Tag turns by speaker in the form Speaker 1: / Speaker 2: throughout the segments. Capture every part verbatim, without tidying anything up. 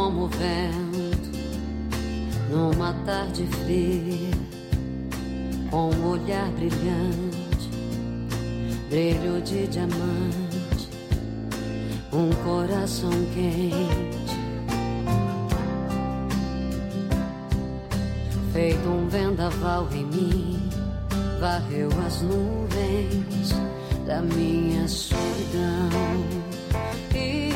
Speaker 1: como o vento numa tarde fria, com um olhar brilhante, brilho de diamante, um coração quente, feito um vendaval em mim, varreu as nuvens da minha solidão. E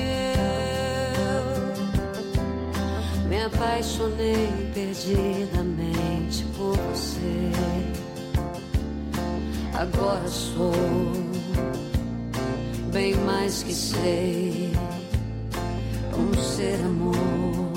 Speaker 1: eu me apaixonei perdidamente por você. Agora sou bem mais que sei, um ser amor.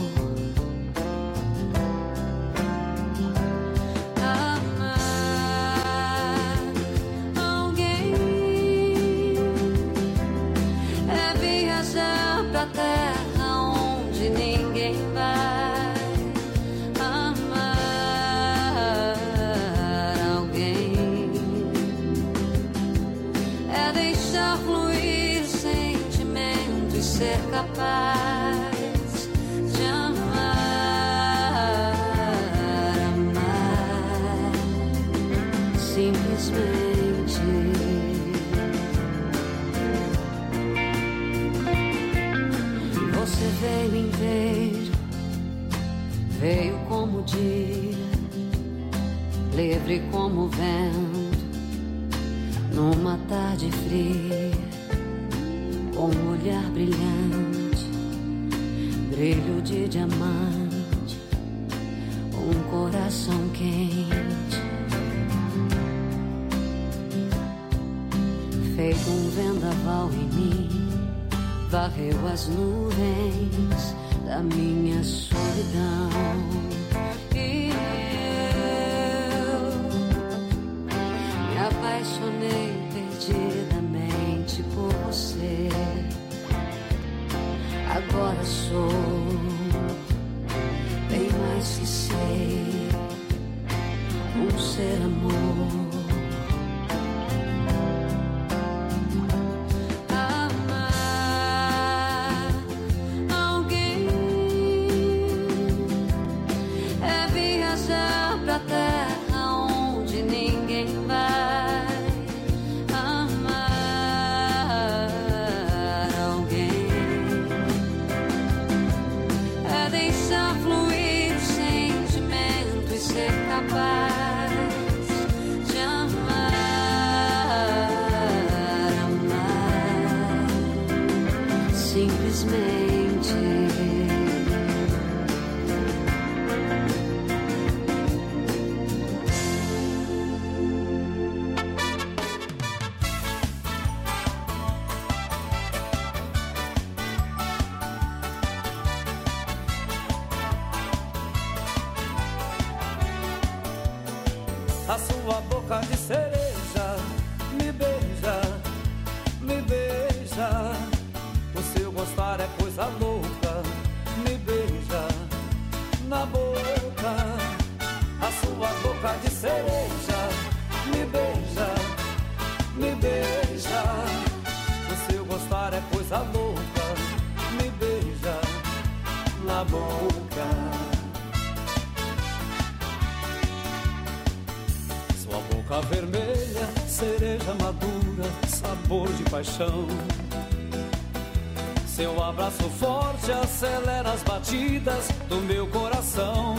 Speaker 1: Ser capaz de amar, amar simplesmente. Você veio inteiro, veio como o dia, livre como o vento, numa tarde fria, com um olhar brilhante, brilho de diamante, um coração quente, feito um vendaval em mim, varreu as nuvens da minha solidão. E eu me apaixonei perdidamente por você. Agora sou bem mais que sei, um ser amor. Amar alguém é viajar pra terra onde ninguém vai. Ser capaz de amar, amar simplesmente.
Speaker 2: A sua boca de cereja me beija, me beija. O seu gostar é coisa louca, me beija na boca. A sua boca de cereja me beija, me beija. O seu gostar é coisa louca, me beija na boca. Boca vermelha, cereja madura, sabor de paixão. Seu abraço forte acelera as batidas do meu coração.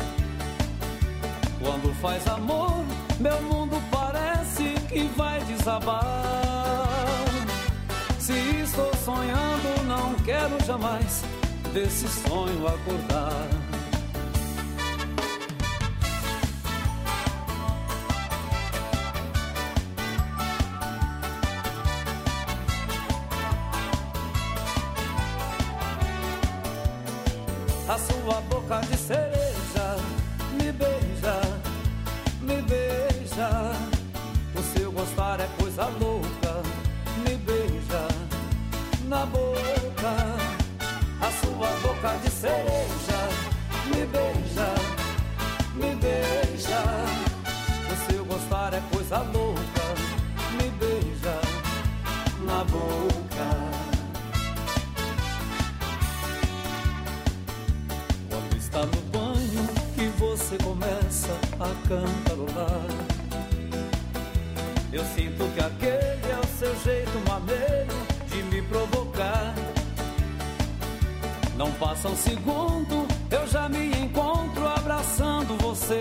Speaker 2: Quando faz amor, meu mundo parece que vai desabar. Se estou sonhando, não quero jamais desse sonho acordar. A sua boca de cereja me beija, me beija. O seu gostar é coisa louca, me beija na boca. A sua boca de cereja me beija, me beija. O seu gostar é coisa louca, me beija na boca. cantarolar. Eu sinto que aquele é o seu jeito maneiro de me provocar. Não passa um segundo, eu já me encontro abraçando você.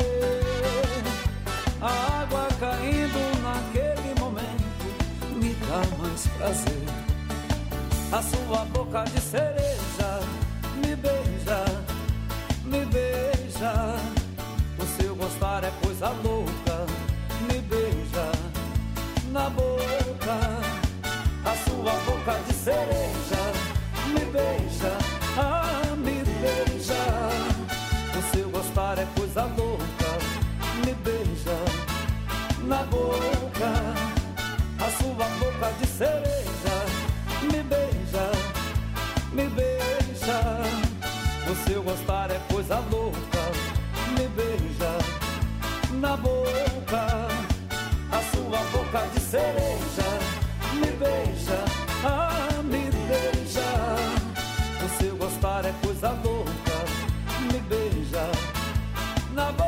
Speaker 2: A água caindo naquele momento me dá mais prazer. A sua boca de cereja me beija, me beija. O seu gostar é coisa louca, me beija na boca. A sua boca de cereja me beija, ah, me beija. O seu gostar é coisa louca, me beija na boca. A sua boca de cereja me beija, me beija. O seu gostar é coisa louca, me beija na boca. A sua boca de cereja me beija, ah, me beija. O seu gostar é coisa louca, me beija na boca.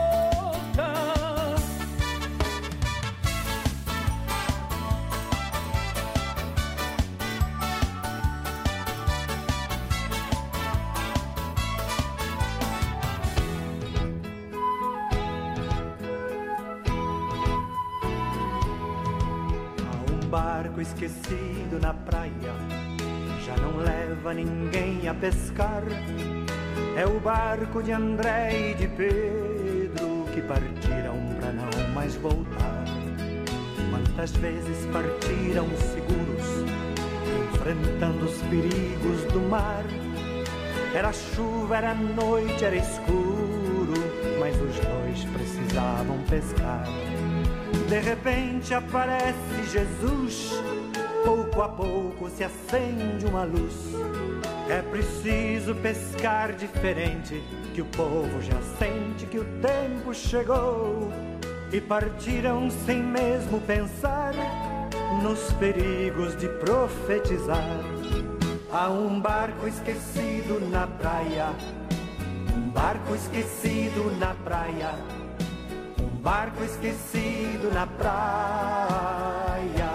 Speaker 3: Barco esquecido na praia, já não leva ninguém a pescar. É o barco de André e de Pedro que partiram pra não mais voltar. Quantas vezes partiram seguros, enfrentando os perigos do mar. Era chuva, era noite, era escuro, mas os dois precisavam pescar. De repente aparece Jesus, pouco a pouco se acende uma luz. É preciso pescar diferente, que o povo já sente que o tempo chegou. E partiram sem mesmo pensar nos perigos de profetizar. Há um barco esquecido na praia, um barco esquecido na praia, um barco esquecido na praia.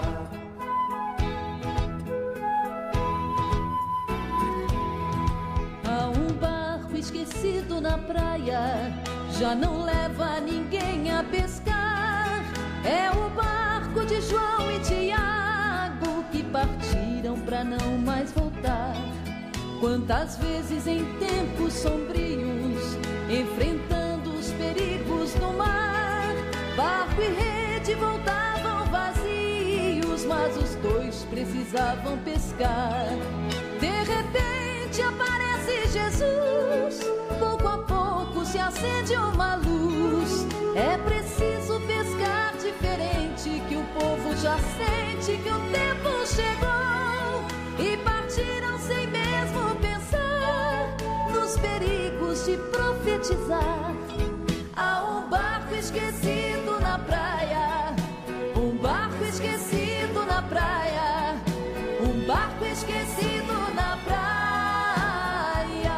Speaker 4: Há um barco esquecido na praia, já não leva ninguém a pescar. É o barco de João e Tiago que partiram pra não mais voltar. Quantas vezes em tempos sombrios, enfrentando os perigos do mar, barco e rede voltavam vazios, mas os dois precisavam pescar. De repente aparece Jesus, pouco a pouco se acende uma luz. É preciso pescar diferente, que o povo já sente que o tempo chegou. E partiram sem mesmo pensar nos perigos de profetizar. Há um barco esquecido na praia, um barco esquecido na praia, um barco esquecido na praia.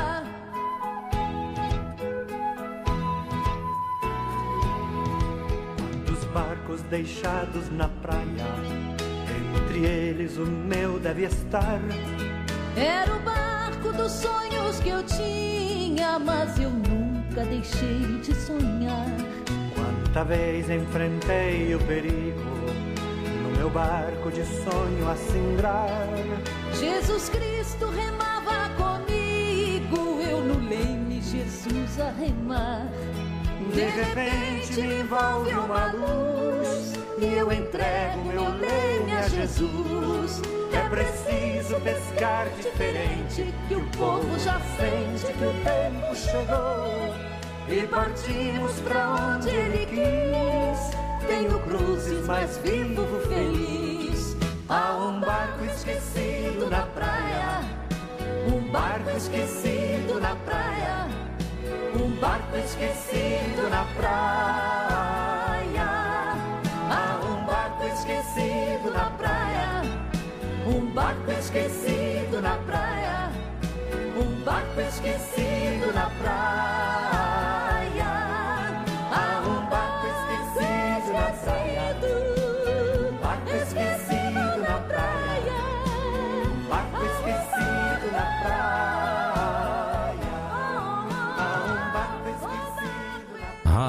Speaker 3: Quantos barcos deixados na praia, entre eles o meu deve estar.
Speaker 4: Era o barco dos sonhos que eu tinha, mas eu nunca deixei de sonhar.
Speaker 3: Quanta vez enfrentei o perigo, no meu barco de sonho a singrar.
Speaker 4: Jesus Cristo remava comigo, eu no leme, Jesus a remar.
Speaker 3: De repente me envolve uma luz e eu entrego meu leme a Jesus. É preciso pescar diferente, que o povo já sente que o tempo chegou. E partimos pra onde Ele quis. Tenho cruzes, mas vivo feliz. Há um barco esquecido na praia, um barco esquecido na praia, um barco esquecido na praia. Há um barco esquecido na praia, um barco esquecido na praia, um barco esquecido na praia.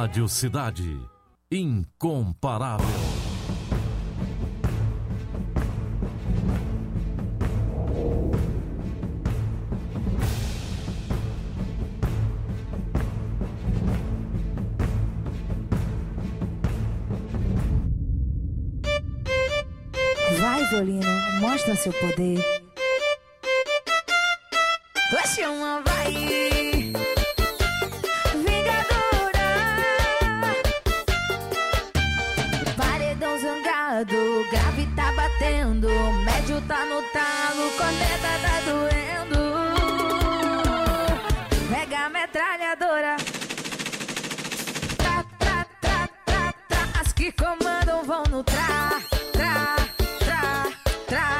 Speaker 5: Rádio Cidade. Incomparável.
Speaker 6: Vai, violino, mostra seu poder. Oxe, uma vai, vingadora. Paredão zangado, grave tá batendo, médio tá no talo, corneta tá doendo. Pega a metralhadora. Tra, tra, tra, tra, tra. As que comandam vão no tra, tra, tra, tra.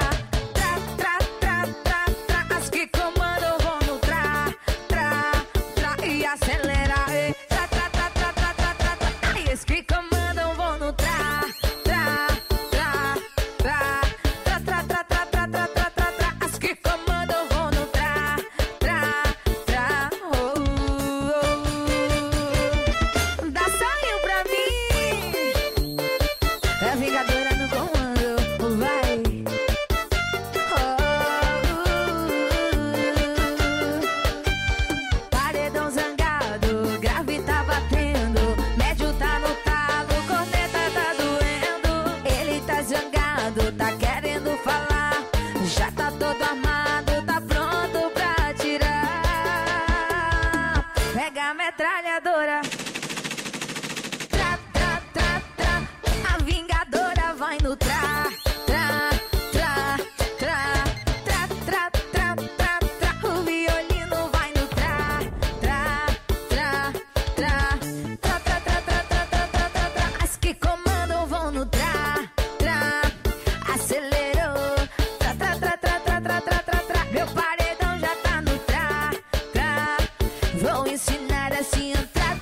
Speaker 6: Metralhadora. Tra, tra, tra, tra. A vingadora vai no tra, tra, tra, tra, tra, tra, tra, tra, tra. O violino vai no tra, tra, tra, tra, tra, tra, tra, tra, tra, tra, tra, tra. As que comandam vão no tra, tra. Acelerou. Tra, tra, tra, tra, tra, tra, tra, tra, tra. Meu paredão já tá no tra, tra. Vou ensinar assim.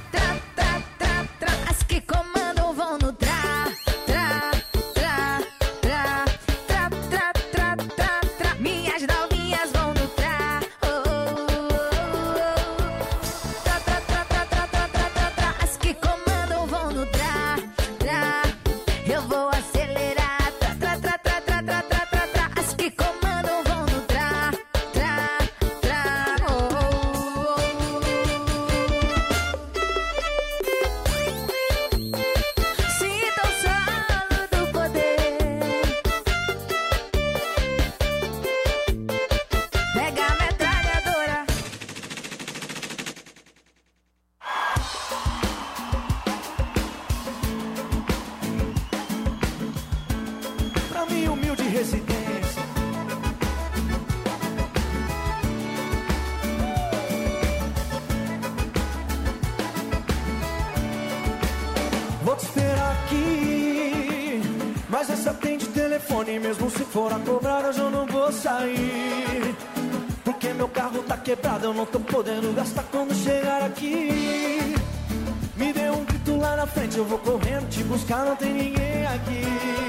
Speaker 2: Vou te esperar aqui, mas essa atende telefone. Mesmo se for a cobrar, hoje eu não vou sair, porque meu carro tá quebrado, eu não tô podendo gastar quando chegar aqui. Me dê um grito lá na frente, eu vou correndo te buscar, não tem ninguém aqui.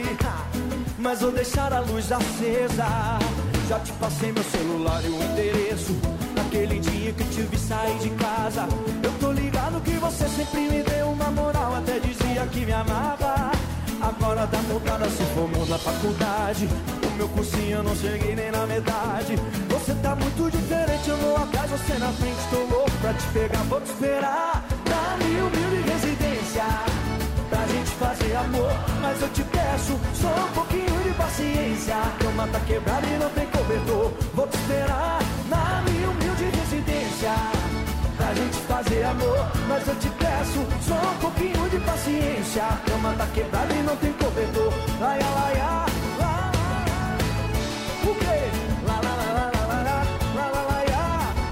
Speaker 2: Mas vou deixar a luz acesa. Já te passei meu celular e o endereço. Naquele dia que te vi sair de casa, eu tô ligado que você sempre me deu uma moral, até dizia que me amava. Agora dá voltada, se formou na faculdade. O meu cursinho eu não cheguei nem na metade. Você tá muito diferente, eu vou atrás, você na frente. Tô louco pra te pegar, vou te esperar na mil, mil de residência, pra gente fazer amor. Mas eu te peço só um pouquinho de paciência. A cama tá quebrada e não tem cobertor. Vou te esperar na mil, mil de residência, pra gente fazer amor. Mas eu te peço só um pouquinho de paciência. A cama tá quebrada e não tem cobertor. Laia, laia, lá, o quê? Lá, lá, lá, lá, lá, lá, lá, lá, laia.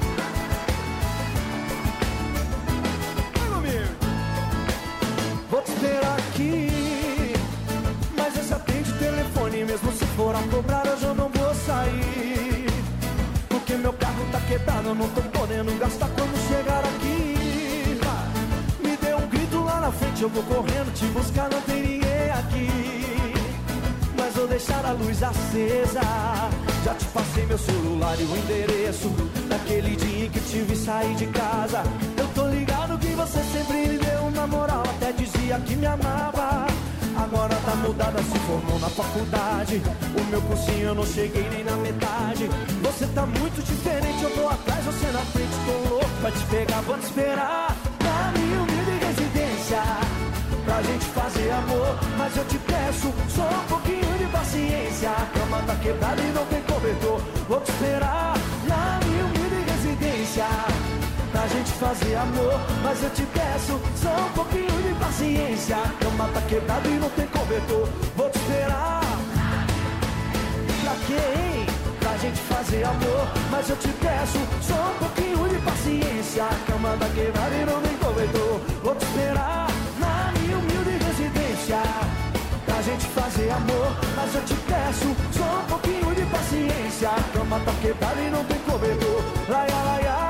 Speaker 2: Vai comigo. Vou te esperar aqui, mas esse atende o telefone. Mesmo se for a cobrar, hoje eu não vou sair, porque meu carro tá quebrado, eu não tô podendo gastar quando chegar aqui. Me dê um grito lá na frente, eu vou correndo te buscar, não tem ninguém aqui. Mas vou deixar a luz acesa. Já te passei meu celular e o endereço. Naquele dia em que te vi sair de casa, eu tô ligado Lembrando que você sempre me deu uma moral, até dizia que me amava. Agora tá mudada, se formou na faculdade. O meu cursinho eu não cheguei nem na metade. Você tá muito diferente, eu tô atrás, você na frente. Tô louco pra te pegar, vou te esperar na minha humilde residência pra gente fazer amor. Mas eu te peço só um pouquinho de paciência. A cama tá quebrada e não tem cobertor. Vou te esperar na minha humilde residência pra gente fazer amor. Mas eu te peço só um pouquinho de paciência. A cama tá quebrada e não tem cobertor. Vou te esperar. Pra quê, hein? Pra gente fazer amor. Mas eu te peço só um pouquinho de paciência. A cama tá quebrada e não tem cobertor. Vou te esperar na minha humilde residência pra gente fazer amor. Mas eu te peço só um pouquinho de paciência. A cama tá quebrada e não tem cobertor. Laia, laia.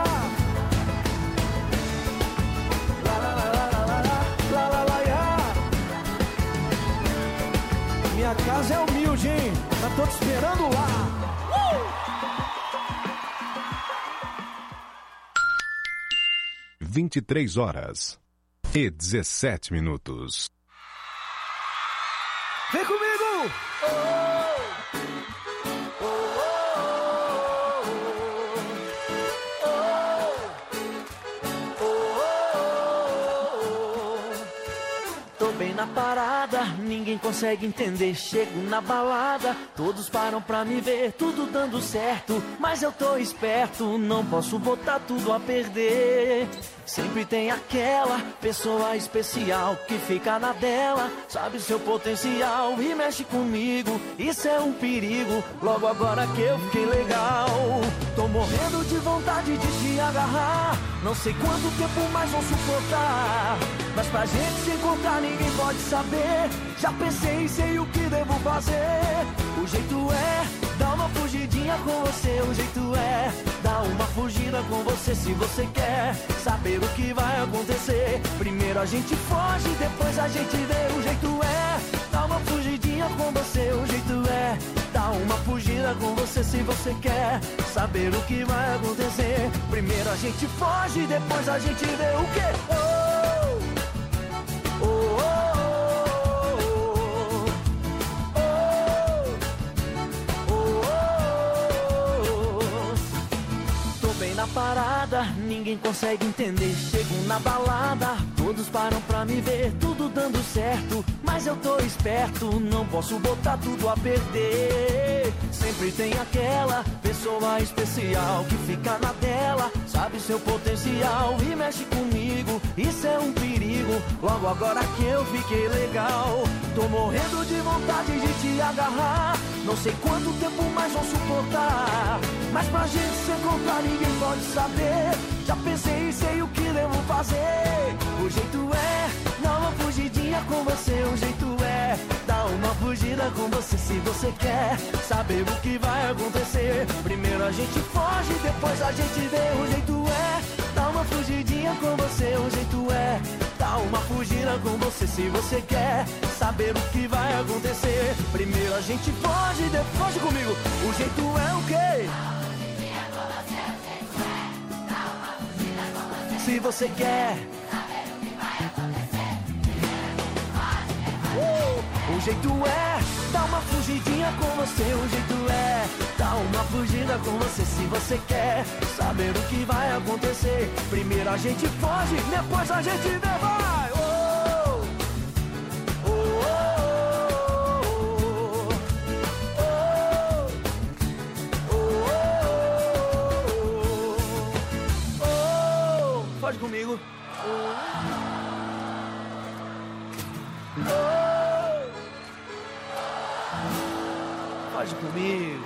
Speaker 2: Minha casa é humilde, hein? Mas tô te esperando lá. Uh!
Speaker 7: vinte e três horas e dezessete minutos.
Speaker 2: Vem comigo! Tô bem na parada, ninguém consegue entender. Chego na balada, todos param pra me ver, tudo dando certo. Mas eu tô esperto, não posso botar tudo a perder. Sempre tem aquela pessoa especial que fica na dela, sabe seu potencial e mexe comigo. Isso é um perigo, logo agora que eu fiquei legal. Tô morrendo de vontade de te agarrar. Não sei quanto tempo mais vou suportar, mas pra gente se encontrar ninguém pode saber. Já pensei e sei o que devo fazer. O jeito é dar uma fugidinha com você. O jeito é dar uma fugida com você. Se você quer saber o que vai acontecer, primeiro a gente foge, depois a gente vê. O jeito é dar uma fugidinha com você. O jeito é dar uma fugida com você. Se você quer saber o que vai acontecer, primeiro a gente foge, depois a gente vê. O quê? Oh, oh, oh, oh. Na parada, ninguém consegue entender. Chego na balada, todos param pra me ver, tudo dando certo. Mas eu tô esperto, não posso botar tudo a perder. Sempre tem aquela pessoa especial que fica na dela, sabe seu potencial e mexe comigo. Isso é um perigo, logo agora que eu fiquei legal. Tô morrendo de vontade de te agarrar. Não sei quanto tempo mais vou suportar, mas pra gente se encontrar ninguém pode saber. Já pensei e sei o que devo fazer. O jeito é dar uma fugidinha com você. O jeito é dar uma fugida com você. Se você quer saber o que vai acontecer, primeiro a gente foge, depois a gente vê. O jeito é dar uma fugidinha com você. O jeito é dar uma fugida com você. Se você quer saber o que vai acontecer, primeiro a gente foge, depois foge comigo. O jeito é o quê? Se você quer saber o que vai acontecer, uh! O jeito é dar uma fugidinha com você. O jeito é dar uma fugida com você. Se você quer saber o que vai acontecer, primeiro a gente foge, depois a gente vê. Vai! Oh! Oh, oh, oh, oh. Pode comigo. Oh. Pode comigo.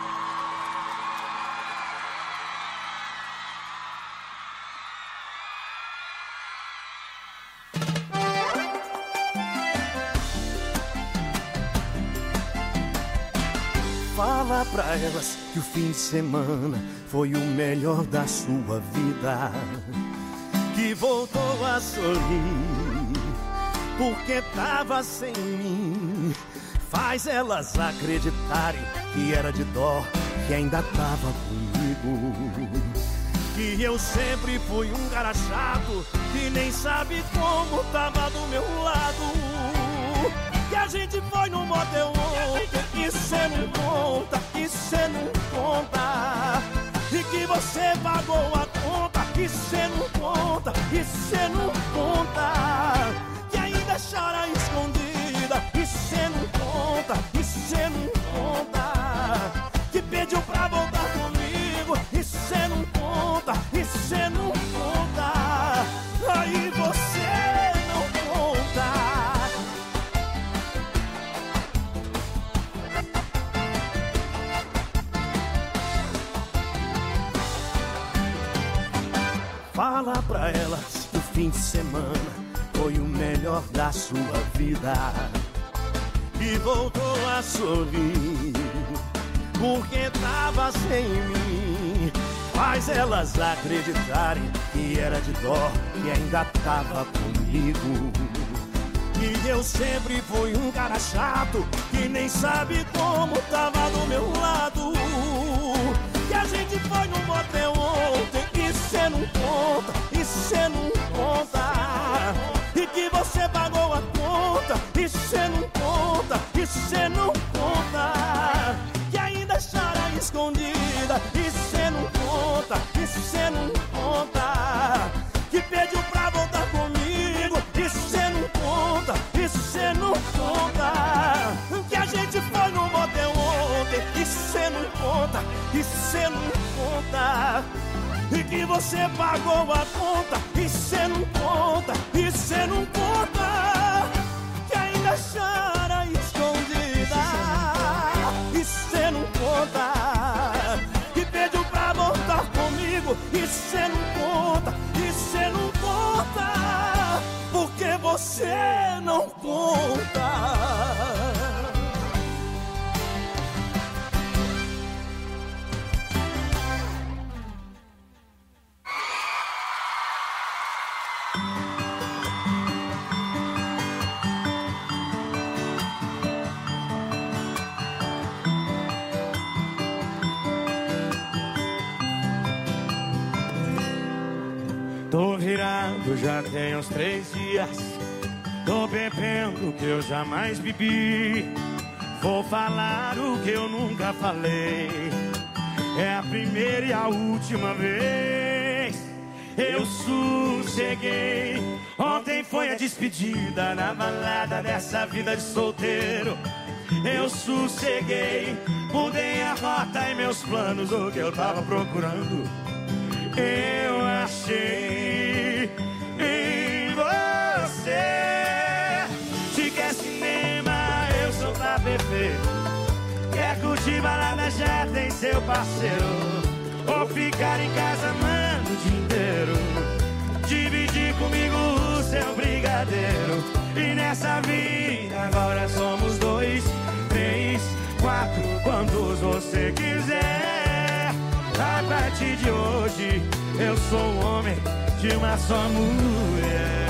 Speaker 2: Fala pra elas que o fim de semana foi o melhor da sua vida, que voltou a sorrir porque tava sem mim. Faz elas acreditarem que era de dó, que ainda tava comigo.
Speaker 8: Que eu sempre fui um cara chato, que nem sabe como tava do meu lado. Que a gente foi no motel ontem, e cê não conta, e cê não conta. E que você pagou a conta, e cê não conta, e cê não conta. Que ainda chora escondida, e cê não conta, e cê não conta. Que pediu pra voltar comigo, e cê não conta, e cê não conta. Aí você não conta. Fala pra elas que o fim de semana foi o melhor da sua vida. E voltou a sorrir porque tava sem mim. Faz elas acreditarem que era de dó, que ainda tava comigo. E eu sempre fui um cara chato, que nem sabe como tava do meu lado. Que a gente foi no motel ontem, e cê não conta, e cê não conta. E que você pagou a conta, e cê não conta, e cê não conta. Que ainda chora escondida, e cê não conta, e cê não conta. Que pediu pra voltar comigo, e cê não conta, e cê não conta. Que a gente foi no motel ontem, e cê não conta, e cê não conta. E que você pagou a conta, e cê não conta, e cê não conta. Que ainda chora escondida, e cê não conta. Que pediu pra voltar comigo, e cê não conta, e cê não conta. Porque você não conta. Tô virado já tem uns três dias. Tô bebendo o que eu jamais bebi. Vou falar o que eu nunca falei. É a primeira e a última vez. Eu sosseguei. Ontem foi a despedida na balada dessa vida de solteiro. Eu sosseguei. Mudei a rota e meus planos, o que eu tava procurando eu achei em você. Se quer cinema, eu sou pra beber. Quer curtir balada, já tem seu parceiro. Ou ficar em casa amando o dia inteiro. Dividir comigo o seu brigadeiro. E nessa vida agora somos dois, três, quatro, quantos você quiser. A partir de hoje eu sou um homem de uma só mulher.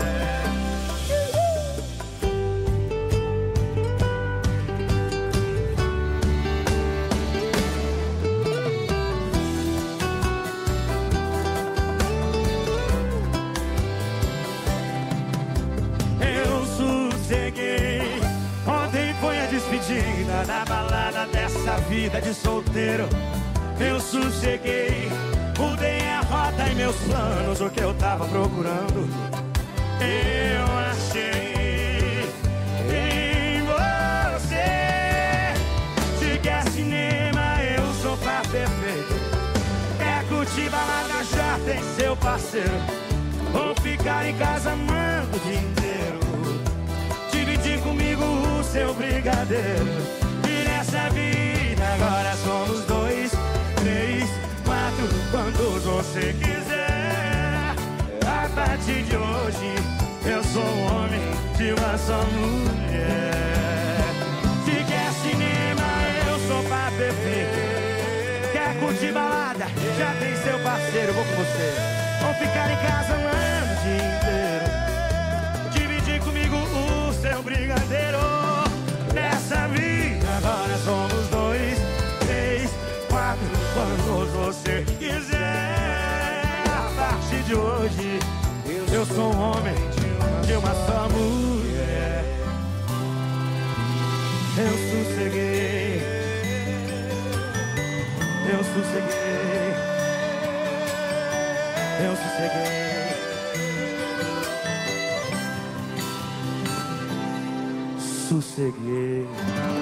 Speaker 8: Eu sosseguei. Ontem foi a despedida na balada dessa vida de solteiro. Eu sosseguei, mudei a rota e meus planos, o que eu tava procurando eu achei em você. Se quer cinema, eu sou pra perfeito. Quer curtir balada, já tem seu parceiro. Ou ficar em casa amando o dia inteiro. Dividir comigo o seu brigadeiro. E nessa vida agora somos dois, três, quatro, quantos você quiser. A partir de hoje eu sou um homem de uma só mulher. Se quer cinema, eu sou pra beber. Quer curtir balada, já tem seu parceiro, vou com você. Ou ficar em casa amando o dia inteiro. Dividir comigo o seu brigadeiro. Nessa vida agora somos dois, três, quatro, quantos você quiser. de hoje eu sou um homem de uma só mulher. Eu sosseguei, eu sosseguei, eu sosseguei, sosseguei.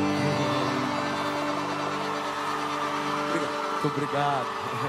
Speaker 8: Muito obrigado.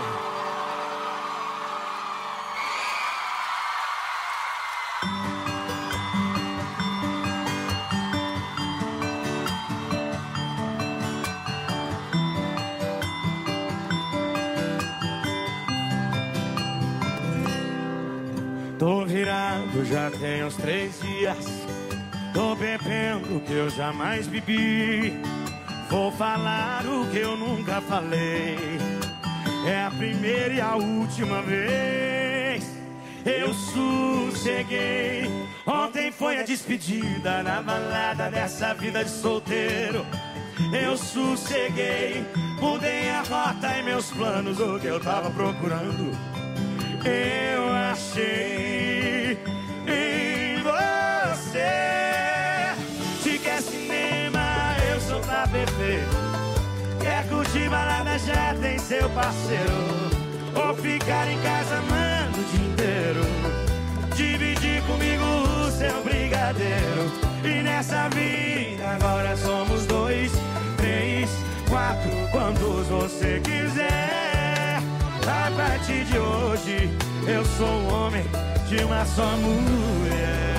Speaker 8: Tô virado já tem uns três dias. Tô bebendo o que eu jamais bebi. Vou falar o que eu nunca falei. É a primeira e a última vez. Eu sosseguei. Ontem foi a despedida na balada dessa vida de solteiro. Eu sosseguei. Mudei a rota e meus planos, o que eu tava procurando eu achei em você. Se quer cinema, eu sou pra beber. Quer curtir balada, já tem seu parceiro. Ou ficar em casa amando o dia inteiro. Dividir comigo o seu brigadeiro. E nessa vida agora somos dois, três, quatro, quantos você quiser. A partir de hoje eu sou um homem de uma só mulher.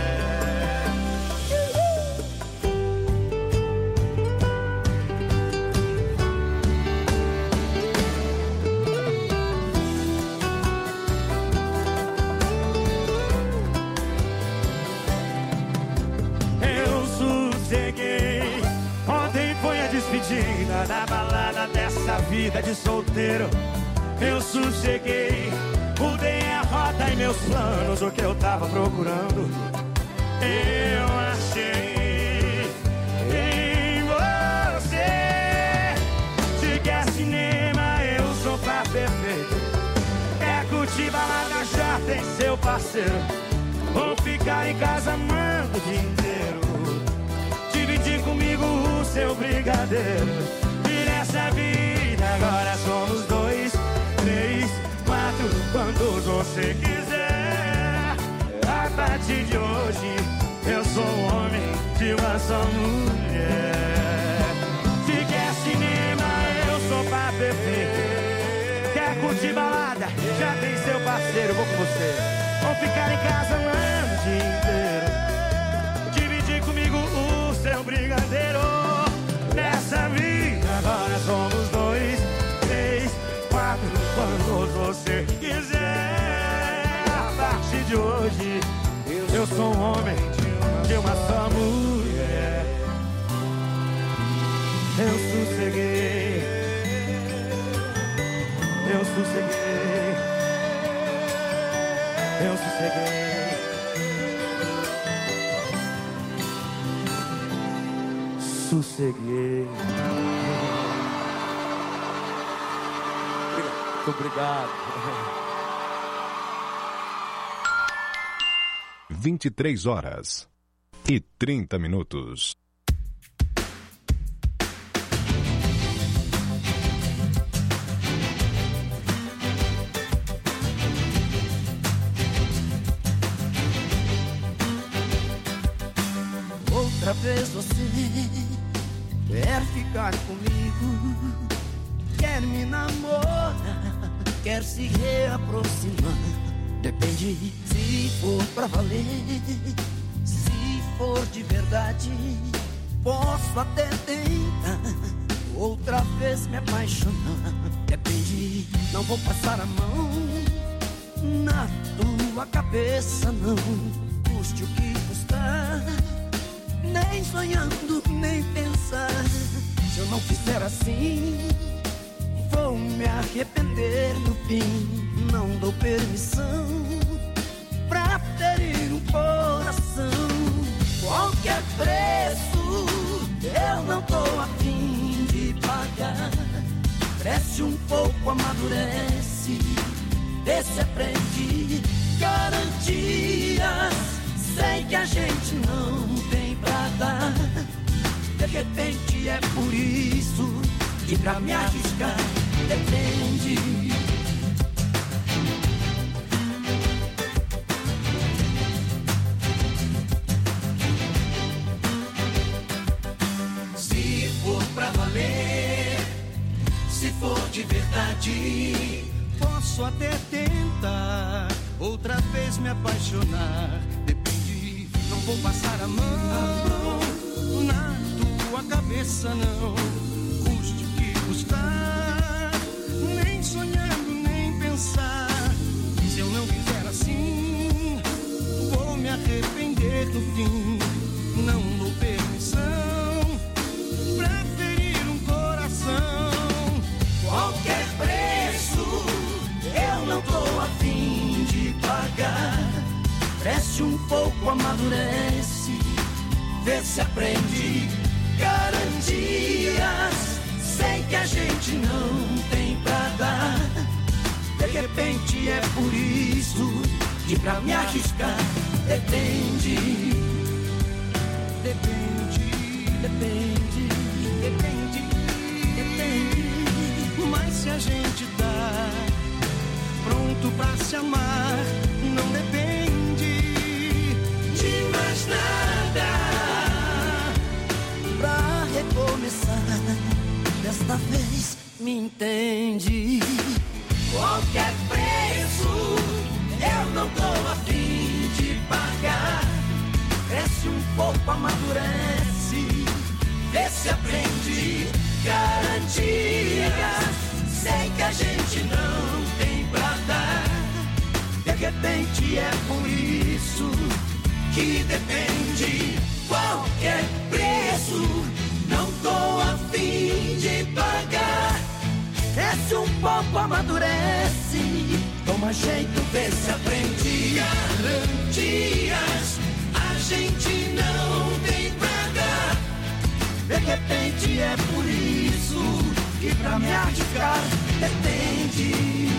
Speaker 8: Eu sosseguei. Ontem foi a despedida da balada dessa vida de solteiro. Eu sosseguei, mudei a rota e meus planos, o que eu tava procurando eu achei em você. Se quer cinema, eu sou pra perfeito. Quer curtir balada, já tem seu parceiro. Ou ficar em casa amando o dia inteiro. Dividir comigo o seu brigadeiro. E nessa vida agora somos dois, três, quatro, quantos você quiser. A partir de hoje eu sou um homem de uma só mulher. Se quer cinema, eu sou pra perfeito. Quer curtir balada, já tem seu parceiro, vou com você. Ou ficar em casa amando o dia inteiro. Dividir comigo o seu brigadeiro. Nessa vida agora somos dois, três, quatro, quantos você quiser. A partir de hoje eu sou um homem de uma só mulher. Eu sosseguei, eu sosseguei, eu sosseguei, sosseguei. Muito obrigado.
Speaker 7: vinte e três horas e trinta minutos.
Speaker 9: Outra vez você quer ficar comigo, quer me namorar, quer se reaproximar. Depende se for pra valer, se for de verdade, posso até tentar outra vez me apaixonar. Depende, não vou passar a mão na tua cabeça, não, custe o que custar. Nem sonhando, nem pensar. Se eu não fizer assim, vou me arrepender no fim. Não dou permissão pra ferir um coração. Qualquer preço eu não tô a fim de pagar. Cresce um pouco, amadurece, vê se aprende. repente é por isso que pra me arriscar depende. Se for pra valer, se for de verdade,
Speaker 8: posso até tentar outra vez me apaixonar. Depende, não vou passar a mão na tua cabeça, não. Custe o que custar, nem sonhando, nem pensar. Se eu não fizer assim, vou me arrepender no fim. Não dou permissão pra ferir um coração.
Speaker 9: Qualquer preço eu não tô a fim de pagar. Cresce um pouco, amadurece, vê se aprende. Garantias, sei que a gente não tem pra dar. De repente é por isso que pra me arriscar depende. Depende, depende, depende, depende.
Speaker 8: Mas se a gente tá pronto pra se amar, não depende
Speaker 9: de mais nada. Pra recomeçar, desta vez me entende. Qualquer preço eu não tô a fim de pagar. Cresce um pouco, amadurece, vê se aprende. Garantias, sei que a gente não tem pra dar. De repente é por isso que depende. Qualquer preço não tô a fim de pagar. Cresce um pouco, amadurece, toma jeito, vê se aprende. Garantias, a gente não tem pra dar. De repente é por isso que pra me arriscar depende.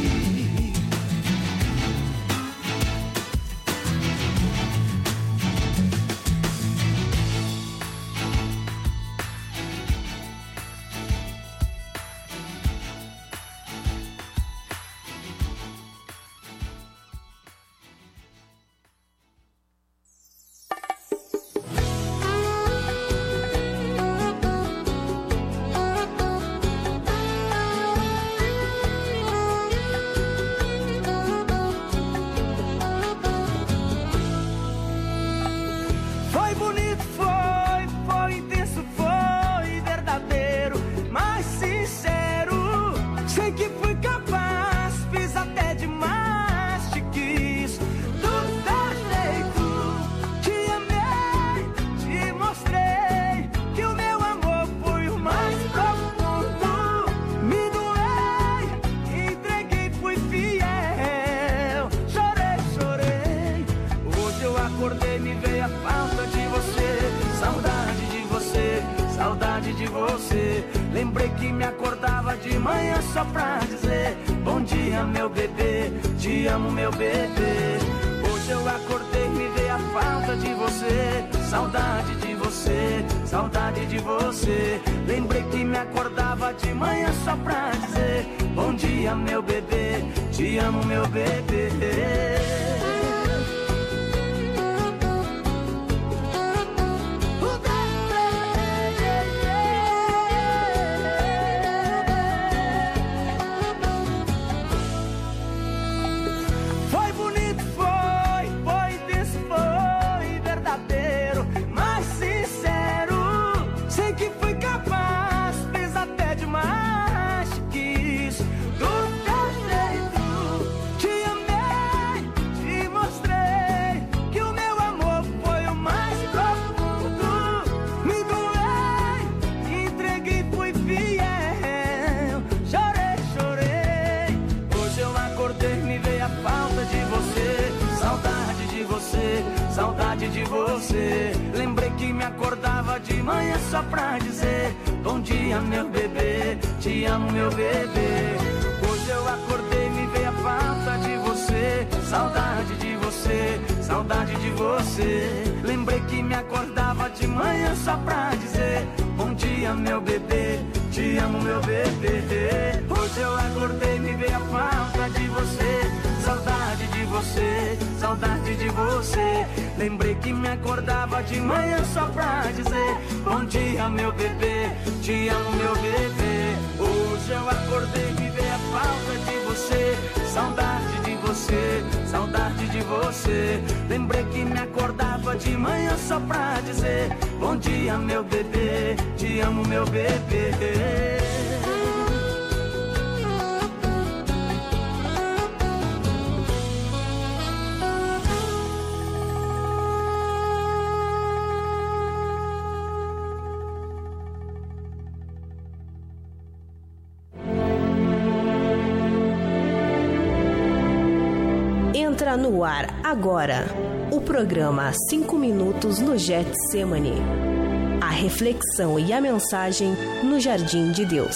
Speaker 2: Lembrei que me acordava de manhã só pra dizer: bom dia, meu bebê, te amo, meu bebê. Hoje eu acordei, me veio a falta de você, saudade de você, saudade de você. Lembrei que me acordava de manhã só pra dizer: bom dia, meu bebê, te amo, meu bebê. Saudade de você. Lembrei que me acordava de manhã só pra dizer: bom dia, meu bebê, te amo, meu bebê. Hoje eu acordei, me veio a falta de você, saudade de você, saudade de você. Lembrei que me acordava de manhã só pra dizer: bom dia, meu bebê, te amo, meu bebê. Hoje eu acordei, me veio a falta de você, saudade de você, saudade de você. Lembrei que me acordava de manhã só pra dizer bom dia, meu bebê, te amo, meu bebê. Hoje eu acordei, me veio a falta de você, saudade de você, saudade de você. Lembrei que me acordava de manhã só pra dizer bom dia, meu bebê, te amo, meu bebê.
Speaker 10: Entra no ar agora o programa cinco minutos no Getsemane. A reflexão e a mensagem no Jardim de Deus.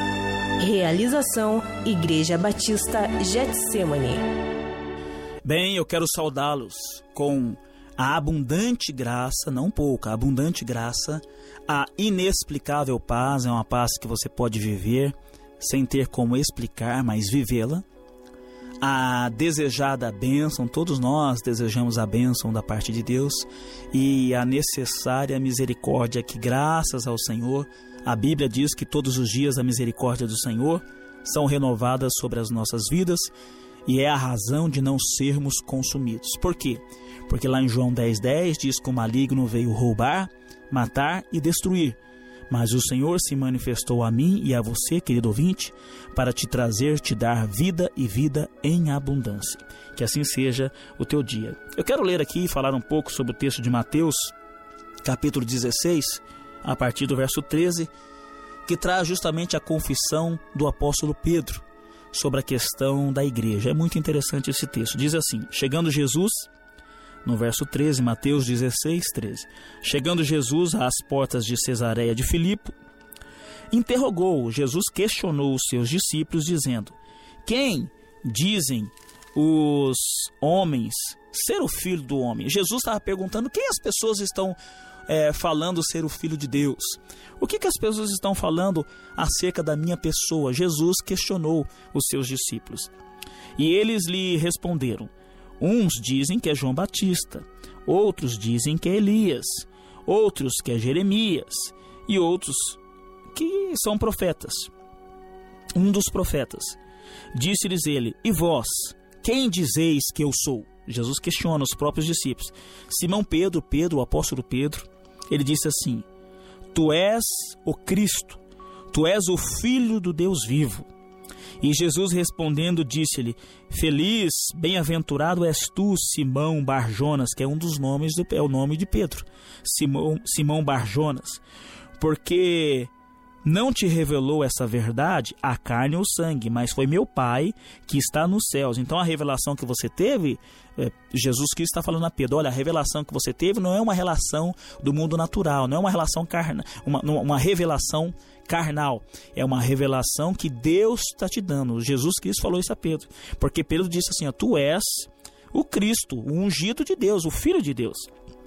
Speaker 10: Realização Igreja Batista Getsemane.
Speaker 11: Bem, eu quero saudá-los com a abundante graça, não pouca, a abundante graça, a inexplicável paz, é uma paz que você pode viver sem ter como explicar, mas vivê-la. A desejada bênção, todos nós desejamos a bênção da parte de Deus, e a necessária misericórdia que, graças ao Senhor, a Bíblia diz que todos os dias a misericórdia do Senhor são renovadas sobre as nossas vidas, e é a razão de não sermos consumidos. Por quê? Porque lá em João dez, dez diz que o maligno veio roubar, matar e destruir. Mas o Senhor se manifestou a mim e a você, querido ouvinte, para te trazer, te dar vida e vida em abundância. Que assim seja o teu dia. Eu quero ler aqui e falar um pouco sobre o texto de Mateus, capítulo dezesseis, a partir do verso treze, que traz justamente a confissão do apóstolo Pedro sobre a questão da igreja. É muito interessante esse texto. Diz assim: chegando Jesus... No verso treze, Mateus dezesseis, treze. Chegando Jesus às portas de Cesareia de Filipe, interrogou, Jesus questionou os seus discípulos, dizendo: quem dizem os homens ser o filho do homem? Jesus estava perguntando quem as pessoas estão é, falando ser o filho de Deus. O que, que as pessoas estão falando acerca da minha pessoa? Jesus questionou os seus discípulos. E eles lhe responderam: uns dizem que é João Batista, outros dizem que é Elias, outros que é Jeremias, e outros que são profetas. Um dos profetas. Disse-lhes ele: e vós, quem dizeis que eu sou? Jesus questiona os próprios discípulos. Simão Pedro, Pedro, o apóstolo Pedro, ele disse assim: tu és o Cristo, tu és o Filho do Deus vivo. E Jesus respondendo disse-lhe: feliz, bem-aventurado és tu, Simão Barjonas, que é um dos nomes, do, é o nome de Pedro, Simão, Simão Barjonas, porque não te revelou essa verdade a carne ou sangue, mas foi meu Pai que está nos céus. Então a revelação que você teve, é, Jesus Cristo está falando a Pedro: olha, a revelação que você teve não é uma relação do mundo natural, não é uma relação carnal, uma, uma revelação carnal, é uma revelação que Deus está te dando. Jesus Cristo falou isso a Pedro, porque Pedro disse assim: ó, tu és o Cristo, o ungido de Deus, o Filho de Deus.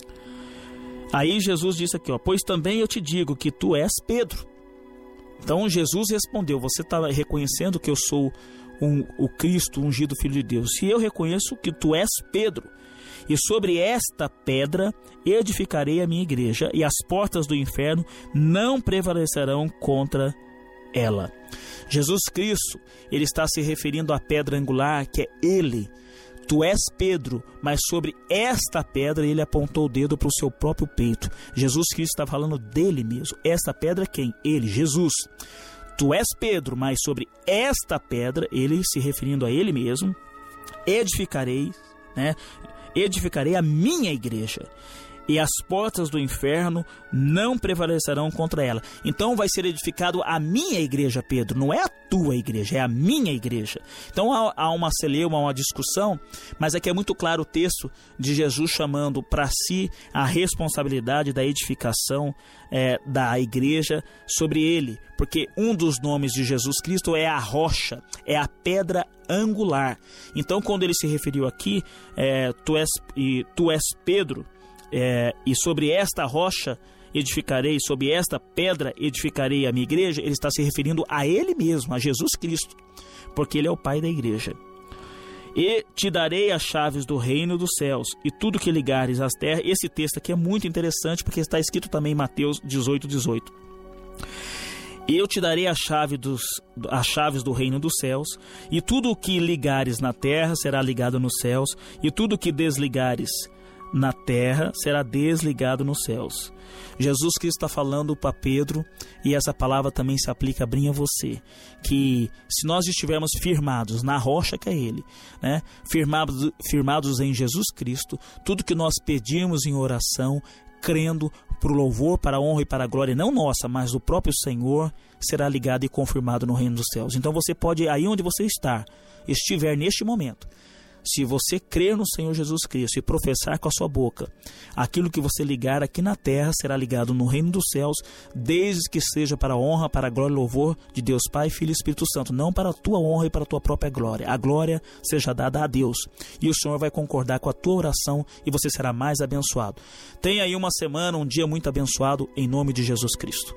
Speaker 11: Aí Jesus disse aqui, ó, pois também eu te digo que tu és Pedro. Então Jesus respondeu: você está reconhecendo que eu sou um, o Cristo, o ungido Filho de Deus, e eu reconheço que tu és Pedro, e sobre esta pedra edificarei a minha igreja, e as portas do inferno não prevalecerão contra ela. Jesus Cristo, ele está se referindo à pedra angular, que é ele. Tu és Pedro, mas sobre esta pedra ele apontou o dedo para o seu próprio peito. Jesus Cristo está falando dele mesmo. Esta pedra quem? Ele, Jesus. Tu és Pedro, mas sobre esta pedra, ele se referindo a ele mesmo, edificarei, né? Edificarei a minha igreja, e as portas do inferno não prevalecerão contra ela. Então vai ser edificado a minha igreja, Pedro, não é a tua igreja, é a minha igreja. Então há, há uma celeuma, uma discussão, mas aqui é muito claro o texto de Jesus chamando para si a responsabilidade da edificação é, da igreja sobre ele, porque um dos nomes de Jesus Cristo é a rocha, é a pedra angular. Então quando ele se referiu aqui, é, tu, és, e, tu és Pedro, É, e sobre esta rocha edificarei, sobre esta pedra edificarei a minha igreja, ele está se referindo a ele mesmo, a Jesus Cristo, porque ele é o Pai da igreja. E te darei as chaves do reino dos céus, e tudo que ligares às terras. Esse texto aqui é muito interessante, porque está escrito também em Mateus dezoito, dezoito. Eu te darei a chave dos, as chaves do reino dos céus, e tudo o que ligares na terra será ligado nos céus, e tudo o que desligares na terra será desligado nos céus. Jesus Cristo está falando para Pedro, e essa palavra também se aplica bem a você, que se nós estivermos firmados na rocha que é Ele, né? firmados, firmados em Jesus Cristo, tudo que nós pedimos em oração, crendo para o louvor, para a honra e para a glória, não nossa, mas do próprio Senhor, será ligado e confirmado no reino dos céus. Então você pode, aí onde você está, estiver neste momento, se você crer no Senhor Jesus Cristo e professar com a sua boca, aquilo que você ligar aqui na terra será ligado no reino dos céus, desde que seja para a honra, para a glória e louvor de Deus Pai, Filho e Espírito Santo, não para a tua honra e para a tua própria glória. A glória seja dada a Deus, e o Senhor vai concordar com a tua oração e você será mais abençoado. Tenha aí uma semana, um dia muito abençoado, em nome de Jesus Cristo.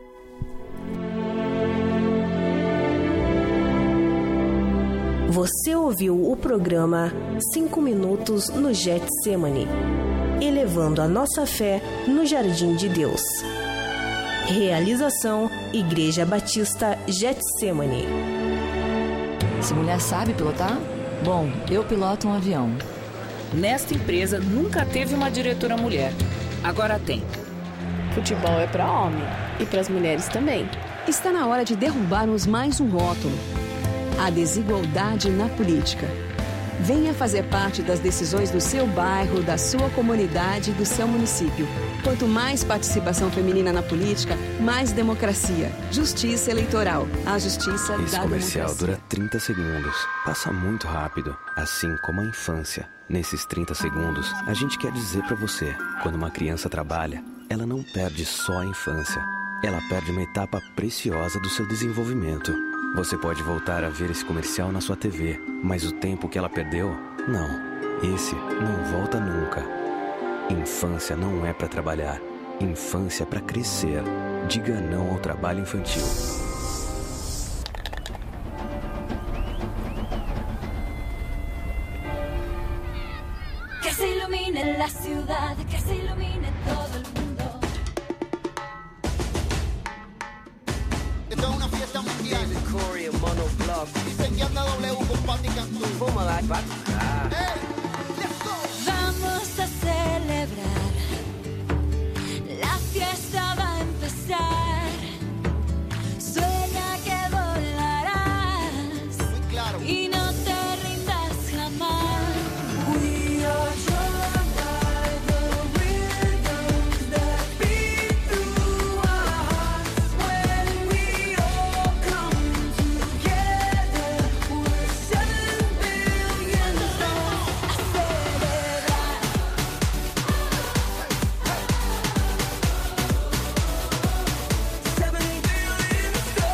Speaker 10: Você ouviu o programa cinco minutos no Getsemane, elevando a nossa fé no Jardim de Deus. Realização Igreja Batista Getsemane.
Speaker 12: Se mulher sabe pilotar? Bom, eu piloto um avião.
Speaker 13: Nesta empresa nunca teve uma diretora mulher. Agora tem.
Speaker 14: Futebol é para homem e para as mulheres também.
Speaker 15: Está na hora de derrubarmos mais um rótulo: a desigualdade na política. Venha fazer parte das decisões do seu bairro, da sua comunidade e do seu município. Quanto mais participação feminina na política, mais democracia. Justiça eleitoral. A justiça da democracia.
Speaker 16: Esse comercial dura trinta segundos. Passa muito rápido, assim como a infância. Nesses trinta segundos, a gente quer dizer pra você, quando uma criança trabalha, ela não perde só a infância. Ela perde uma etapa preciosa do seu desenvolvimento. Você pode voltar a ver esse comercial na sua T V, mas o tempo que ela perdeu, não. Esse não volta nunca. Infância não é para trabalhar. Infância é para crescer. Diga não ao trabalho infantil.
Speaker 1: Que se ilumine la ciudad, que se ilumine todo el mundo.
Speaker 17: Esto es una fiesta mundial. Corey, Mono Club. Dicen que anda W con Patti Cantú. ¿Cómo la va? ¡Hey! ¡Let's go!
Speaker 1: Vamos a celebrar. La fiesta va a empezar. Sueña que volarás.
Speaker 17: Muy claro.
Speaker 1: Y no te rindas jamás. We are joined by the rhythms that beat through our hearts. When we all come together, we're seven billion stars. A celebrar. Seven billion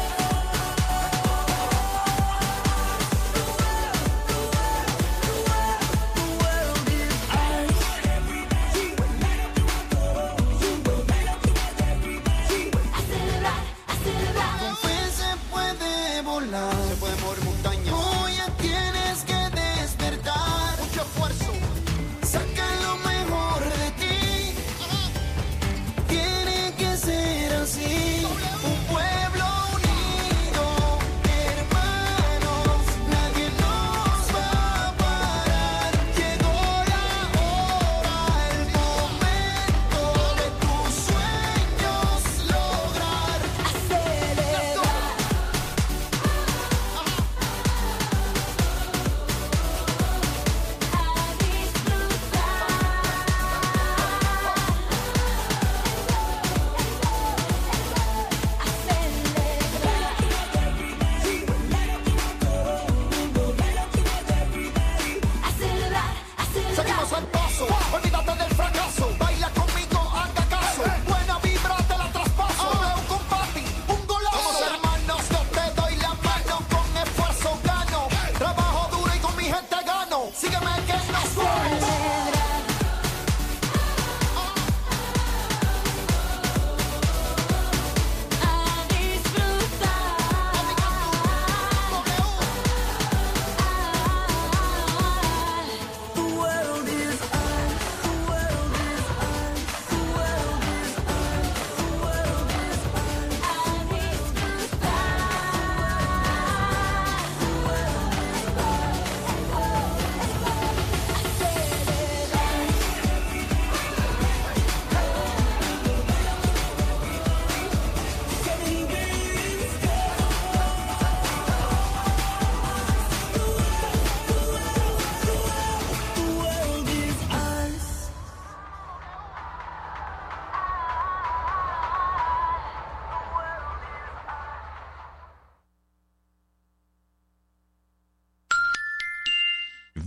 Speaker 17: Con fe se puede volar. Se puede mover montañas. Hoy ya tienes que despertar. Mucho esfuerzo. Saca lo mejor de ti. Tiene que ser así. Un pueblo unido, hermanos. Nadie nos va a parar. Llegó la hora, el momento de tus sueños lograr. Seguimos al paso, olvídate del fracaso. Baila conmigo, haga caso. Buena vibra te la traspaso. Ahora un combate, un golazo. Somos hermanos, yo te doy la mano. Con esfuerzo gano. Trabajo duro y con mi gente gano. Sígueme que no suene.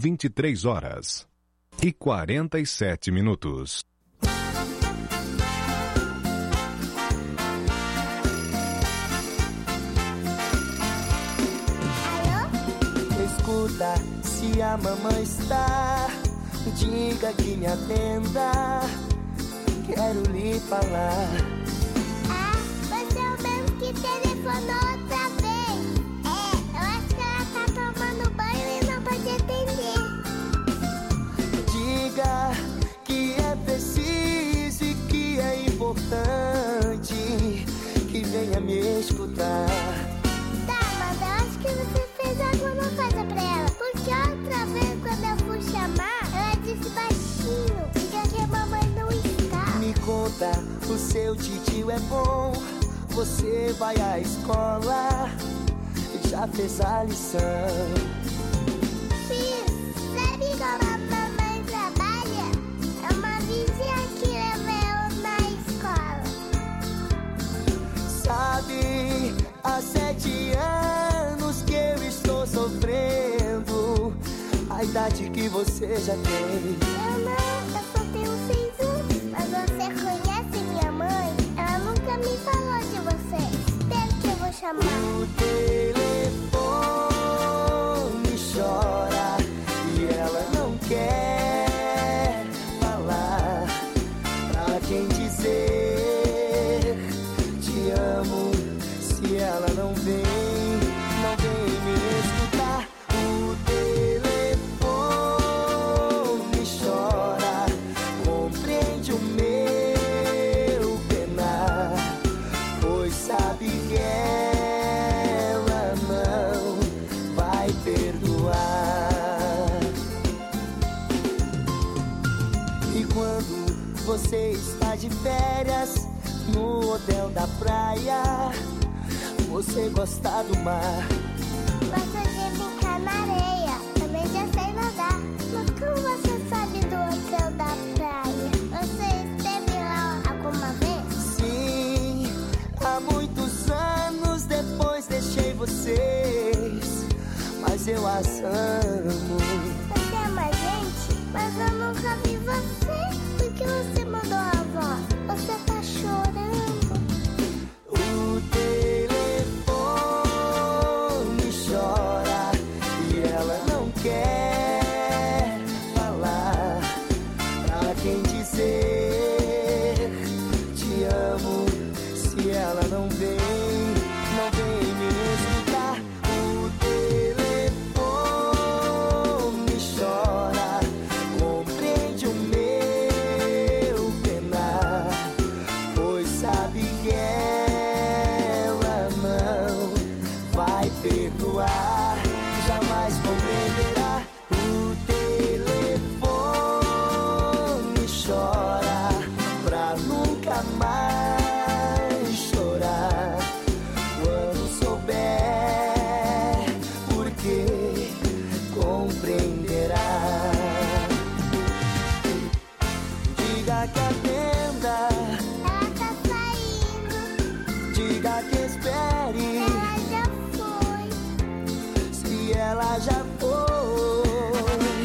Speaker 7: vinte e três horas e quarenta e sete minutos.
Speaker 18: Escuta, se a mamãe está, diga que me atenda. Quero lhe falar.
Speaker 19: Ah, você é o mesmo que telefonou outra vez. É, eu acho que ela tá tomando banho e não pode atender.
Speaker 18: Diga que é preciso e que é importante que venha me escutar.
Speaker 19: Tá, mas eu acho que você fez alguma coisa pra ela. Porque outra vez quando eu fui chamar, ela disse baixinho. Diga que a mamãe não está.
Speaker 18: Me conta, o seu titio é bom. Você vai à escola, já fez a lição.
Speaker 19: Fiz, sabe como a mamãe trabalha? É uma vizinha que leva eu na escola.
Speaker 18: Sabe, há sete anos que eu estou sofrendo a idade que você já tem.
Speaker 19: Eu não, eu só tenho seis anos. Mas você conhece minha mãe? Ela nunca me falou de você. Espero que eu vou chamar.
Speaker 18: O telefone chora e ela não quer falar. Pra quem dizer te amo, se ela não vem, não vem me escutar. O telefone chora, compreende o meu penar, pois sabe que ela não vai perdoar. E quando você está de férias no hotel da praia, você gosta do mar.
Speaker 19: Gosto de brincar na areia, também já sei nadar. Mas como você sabe do hotel da praia? Você esteve lá alguma vez?
Speaker 18: Sim, há muitos anos depois deixei vocês, mas eu as amo.
Speaker 19: Você ama a gente, mas eu nunca vi você. Por que você mandou a avó? Você tá chorando.
Speaker 18: O telefone chora e ela não quer falar. Pra quem dizer te amo, se ela não vem, não vem me escutar. O telefone chora, compreende o meu penar, pois sabe que ela não vai perdoar, jamais compreenderá. O telefone chora pra nunca mais chorar. Quando souber, porque compreenderá. Diga que atenda,
Speaker 19: ela tá saindo.
Speaker 18: diga que espere,
Speaker 19: ela já foi.
Speaker 18: se ela já foi,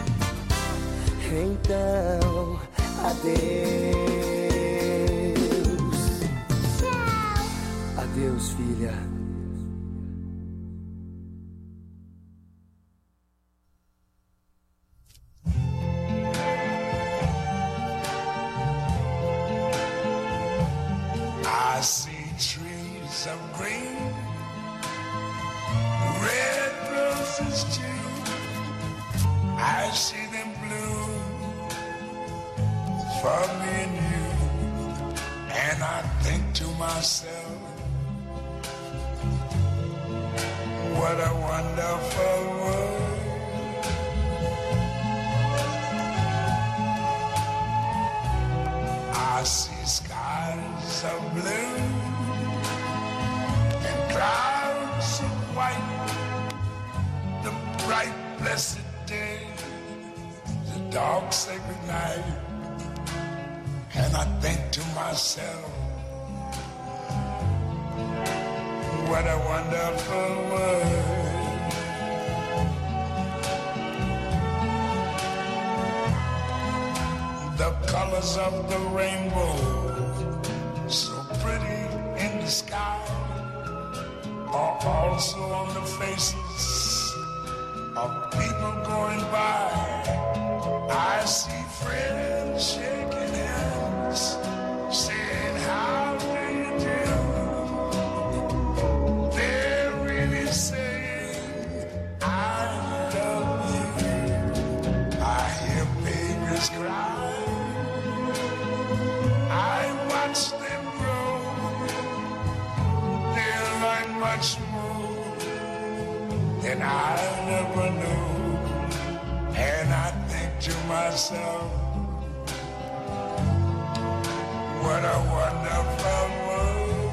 Speaker 18: então adeus.
Speaker 19: Tchau.
Speaker 18: Adeus, filha.
Speaker 9: I see trees of green, red roses too. I see them bloom for me and you. And I think to myself, what a wonderful world. I see skies of blue and clouds of white, the bright blessed day, the dark sacred night. And I think to myself, what a wonderful world.
Speaker 20: colors of the rainbow, so pretty in the sky, are also on the faces of people going by. I see friends shaking hands, saying how do you do. They're really saying I love you. I hear babies cry, I watch them grow. They're like much more than I never knew. And I think to myself, what a wonderful world.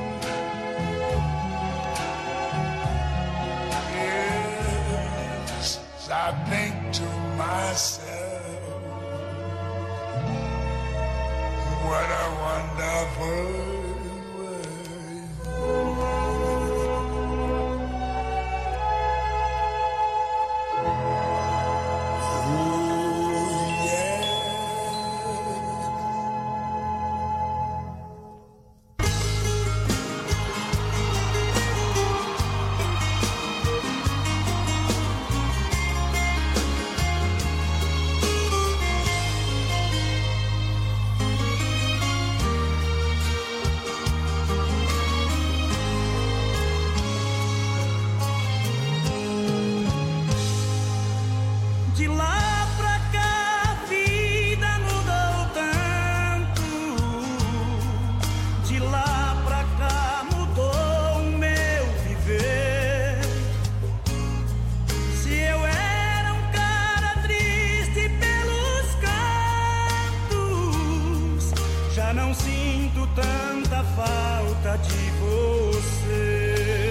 Speaker 20: Yes, I think to myself, what a wonderful world.
Speaker 9: De lá pra cá a vida mudou tanto. De lá pra cá mudou o meu viver. Se eu era um cara triste pelos cantos, já não sinto tanta falta de você.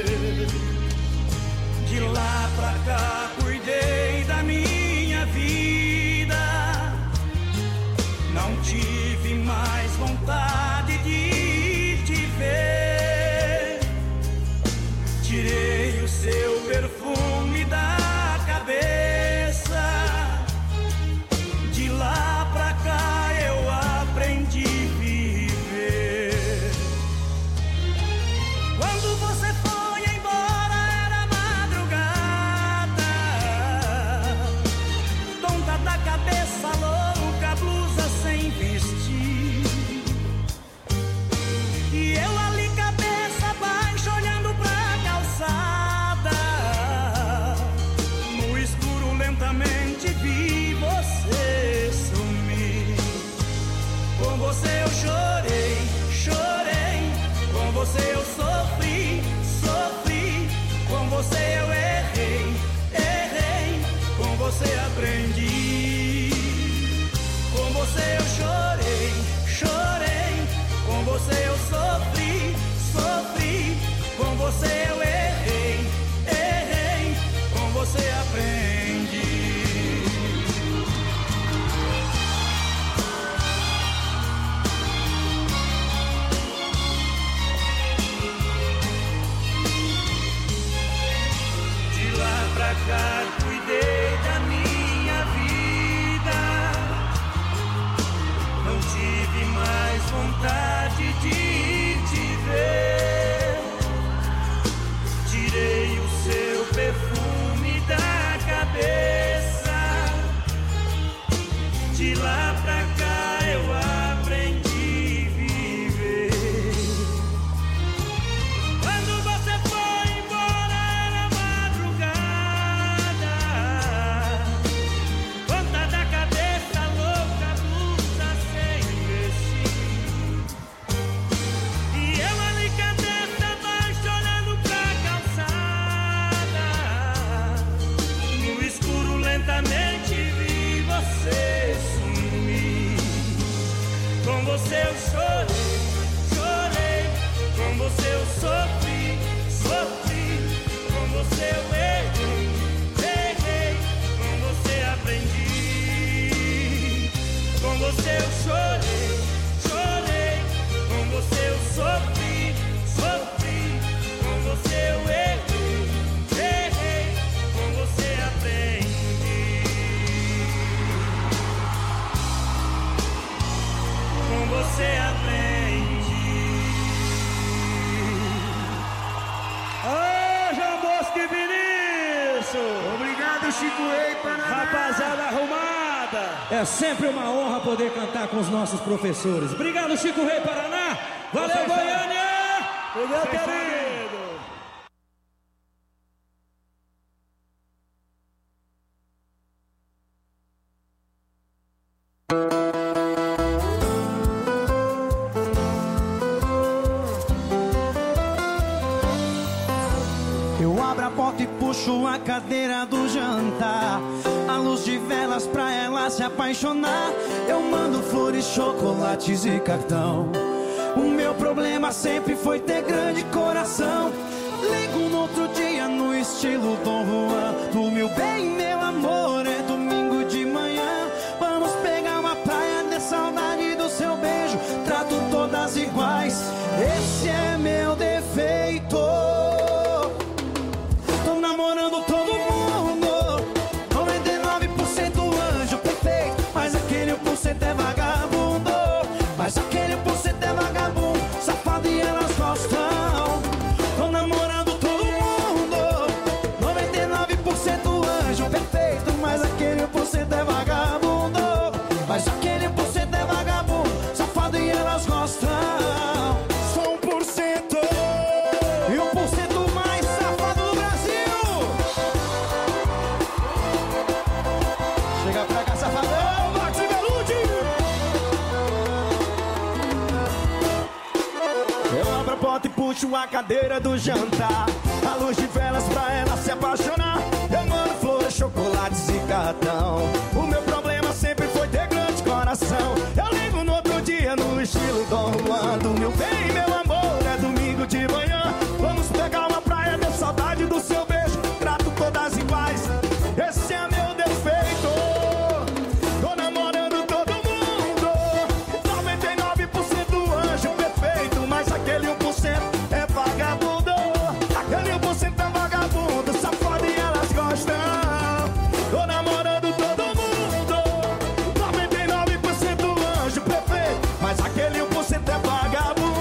Speaker 9: De lá pra cá cuidei da minha vida, não tive mais vontade de te ver. Tirei o seu perfume da cabeça. De lá pra cá eu aprendi a viver. Quando você foi embora era madrugada, tonta da cabeça louca, blusa sem vestir. E eu ali cabeça baixa olhando pra calçada. No escuro lentamente vi você sumir. Com você eu chorei, chorei. Com você eu sofri, sofri. Com você eu errei, errei. Com você aprendi. Com você eu chorei, chorei. Com você eu sofri, sofri. Com você eu errei, errei. Com você aprendi. De lá pra cá cuidei da minha vida, não tive mais vontade de te ver. Tirei o seu perfume da cabeça. De lá pra cá eu aprendi a viver. Quando você foi embora era madrugada, ponta da cabeça louca, blusa sem vestir. E eu ali cabeça baixa olhando pra calçada. No escuro lentamente vi você sumir. Com você eu chorei, chorei. Com você eu sofri, sofri. Com você eu errei, errei. Com você aprendi. Com você eu chorei, chorei. Com você eu sofri, sofri. Com você eu errei, errei. Com você aprendi.
Speaker 21: Chico Rei, Paraná.
Speaker 22: Rapaziada arrumada.
Speaker 23: É sempre uma honra poder cantar com os nossos professores. Obrigado, Chico Rei, Paraná. Valeu, Vocês Goiânia.
Speaker 22: Obrigado, querido.
Speaker 24: Eu abro a porta e puxo a cadeira do jantar, a luz de velas pra ela se apaixonar. Eu mando flores, chocolates e cartão. O meu problema sempre foi ter grande coração. Ligo no outro dia no estilo Dom Juan. Do meu bem, meu amor, é domingo de manhã. Vamos pegar uma praia, de saudade do seu beijo. Trato todas iguais, esse é meu defeito. Tô namorando todo mundo, noventa e nove por cento anjo perfeito. Mas aquele um por cento é vagabundo. Mas aquele um por cento é vagabundo, safado e elas gostam. Tô namorando todo mundo, noventa e nove por cento anjo perfeito. Mas aquele um por cento é vagabundo. Mas aquele um por cento é vagabundo, safado e elas gostam. Só um por cento e um por cento mais safado do Brasil. Chega pra cá, safadão, Max Belucci. Eu abro a porta e puxo a cadeira do jantar, a luz de velas pra ela se apaixonar. Eu mando flores, chocolates e cartão. O meu problema sempre foi ter grande coração. Eu ligo no outro dia no estilo Dom Juan.